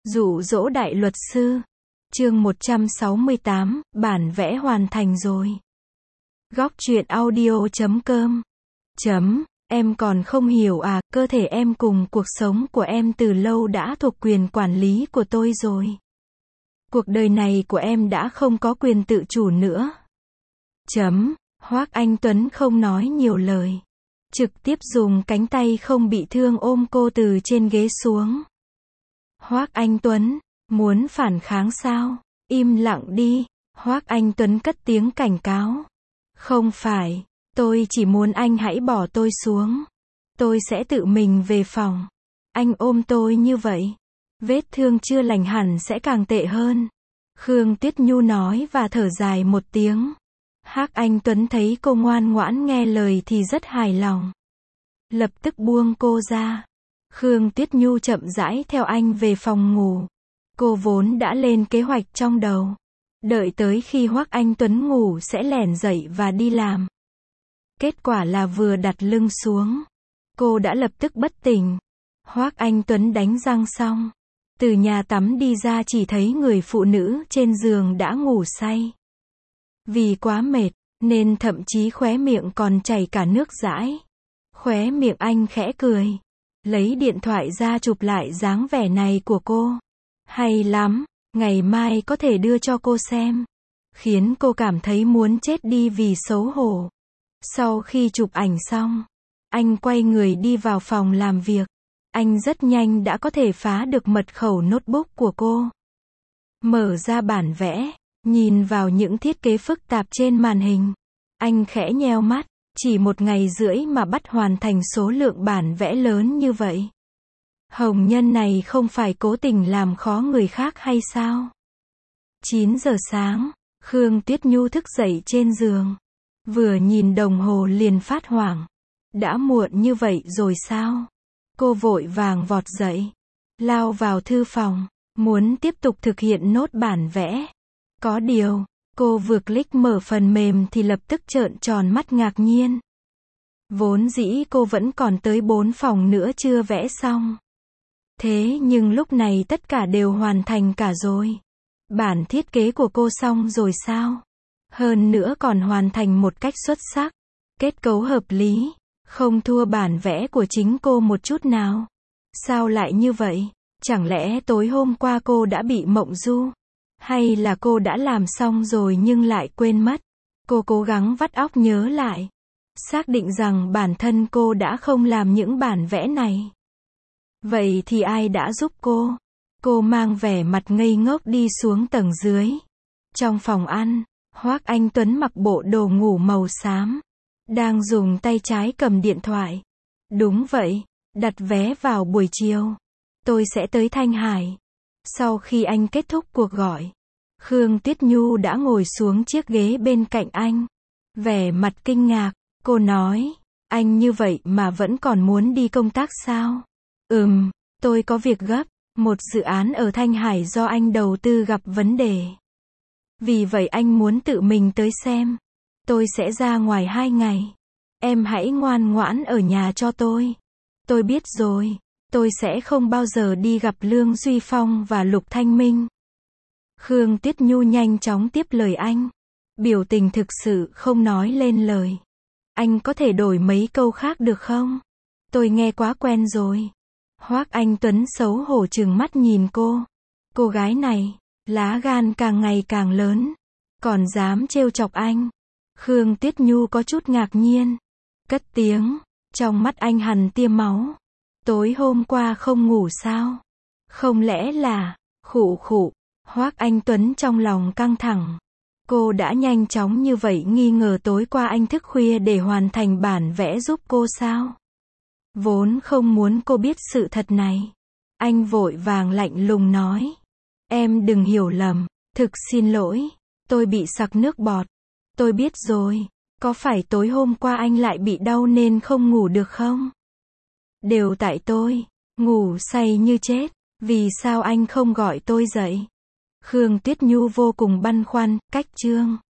Dụ dỗ đại luật sư. Chương 168, bản vẽ hoàn thành rồi. Góc truyện audio.com. Em còn không hiểu à, cơ thể em cùng cuộc sống của em từ lâu đã thuộc quyền quản lý của tôi rồi. Cuộc đời này của em đã không có quyền tự chủ nữa. Hoác Anh Tuấn không nói nhiều lời. Trực tiếp dùng cánh tay không bị thương ôm cô từ trên ghế xuống. Hoác Anh Tuấn, muốn phản kháng sao? Im lặng đi. Hoác Anh Tuấn cất tiếng cảnh cáo. Không phải, tôi chỉ muốn anh hãy bỏ tôi xuống. Tôi sẽ tự mình về phòng. Anh ôm tôi như vậy, vết thương chưa lành hẳn sẽ càng tệ hơn. Khương Tuyết Nhu nói và thở dài một tiếng. Hoác Anh Tuấn thấy cô ngoan ngoãn nghe lời thì rất hài lòng. Lập tức buông cô ra. Khương Tuyết Nhu chậm rãi theo anh về phòng ngủ. Cô vốn đã lên kế hoạch trong đầu. Đợi tới khi Hoác Anh Tuấn ngủ sẽ lẻn dậy và đi làm. Kết quả là vừa đặt lưng xuống, cô đã lập tức bất tỉnh. Hoác Anh Tuấn đánh răng xong, từ nhà tắm đi ra chỉ thấy người phụ nữ trên giường đã ngủ say. Vì quá mệt, nên thậm chí khóe miệng còn chảy cả nước dãi. Khóe miệng anh khẽ cười, lấy điện thoại ra chụp lại dáng vẻ này của cô. Hay lắm, ngày mai có thể đưa cho cô xem. Khiến cô cảm thấy muốn chết đi vì xấu hổ. Sau khi chụp ảnh xong, anh quay người đi vào phòng làm việc. Anh rất nhanh đã có thể phá được mật khẩu notebook của cô. Mở ra bản vẽ, nhìn vào những thiết kế phức tạp trên màn hình. Anh khẽ nheo mắt, chỉ 1 ngày rưỡi mà bắt hoàn thành số lượng bản vẽ lớn như vậy. Hồng nhân này không phải cố tình làm khó người khác hay sao? 9 giờ sáng, Khương Tuyết Nhu thức dậy trên giường. Vừa nhìn đồng hồ liền phát hoảng. Đã muộn như vậy rồi sao? Cô vội vàng vọt dậy, lao vào thư phòng, muốn tiếp tục thực hiện nốt bản vẽ. Có điều, cô vừa click mở phần mềm thì lập tức trợn tròn mắt ngạc nhiên. Vốn dĩ cô vẫn còn tới 4 phòng nữa chưa vẽ xong. Thế nhưng lúc này tất cả đều hoàn thành cả rồi. Bản thiết kế của cô xong rồi sao? Hơn nữa còn hoàn thành một cách xuất sắc. Kết cấu hợp lý, không thua bản vẽ của chính cô một chút nào. Sao lại như vậy? Chẳng lẽ tối hôm qua cô đã bị mộng du? Hay là cô đã làm xong rồi nhưng lại quên mất? Cô cố gắng vắt óc nhớ lại. Xác định rằng bản thân cô đã không làm những bản vẽ này. Vậy thì ai đã giúp cô? Cô mang vẻ mặt ngây ngốc đi xuống tầng dưới. Trong phòng ăn, Hoác Anh Tuấn mặc bộ đồ ngủ màu xám. Đang dùng tay trái cầm điện thoại. Đúng vậy, đặt vé vào buổi chiều. Tôi sẽ tới Thanh Hải. Sau khi anh kết thúc cuộc gọi, Khương Tuyết Nhu đã ngồi xuống chiếc ghế bên cạnh anh. Vẻ mặt kinh ngạc, cô nói, anh như vậy mà vẫn còn muốn đi công tác sao? Tôi có việc gấp, một dự án ở Thanh Hải do anh đầu tư gặp vấn đề. Vì vậy anh muốn tự mình tới xem. Tôi sẽ ra ngoài 2 ngày. Em hãy ngoan ngoãn ở nhà cho tôi. Tôi biết rồi, tôi sẽ không bao giờ đi gặp Lương Duy Phong và Lục Thanh Minh. Khương Tuyết Nhu nhanh chóng tiếp lời anh. Biểu tình thực sự không nói lên lời. Anh có thể đổi mấy câu khác được không? Tôi nghe quá quen rồi. Hoác Anh Tuấn xấu hổ trừng mắt nhìn cô. Cô gái này, lá gan càng ngày càng lớn. Còn dám trêu chọc anh. Khương Tuyết Nhu có chút ngạc nhiên. Cất tiếng. Trong mắt anh hằn tia máu. Tối hôm qua không ngủ sao? Không lẽ là... Khụ khụ. Hoác Anh Tuấn trong lòng căng thẳng. Cô đã nhanh chóng như vậy nghi ngờ tối qua anh thức khuya để hoàn thành bản vẽ giúp cô sao? Vốn không muốn cô biết sự thật này. Anh vội vàng lạnh lùng nói. Em đừng hiểu lầm. Thực xin lỗi. Tôi bị sặc nước bọt. Tôi biết rồi. Có phải tối hôm qua anh lại bị đau nên không ngủ được không? Đều tại tôi. Ngủ say như chết. Vì sao anh không gọi tôi dậy? Khương Tuyết Nhu vô cùng băn khoăn. Cách chương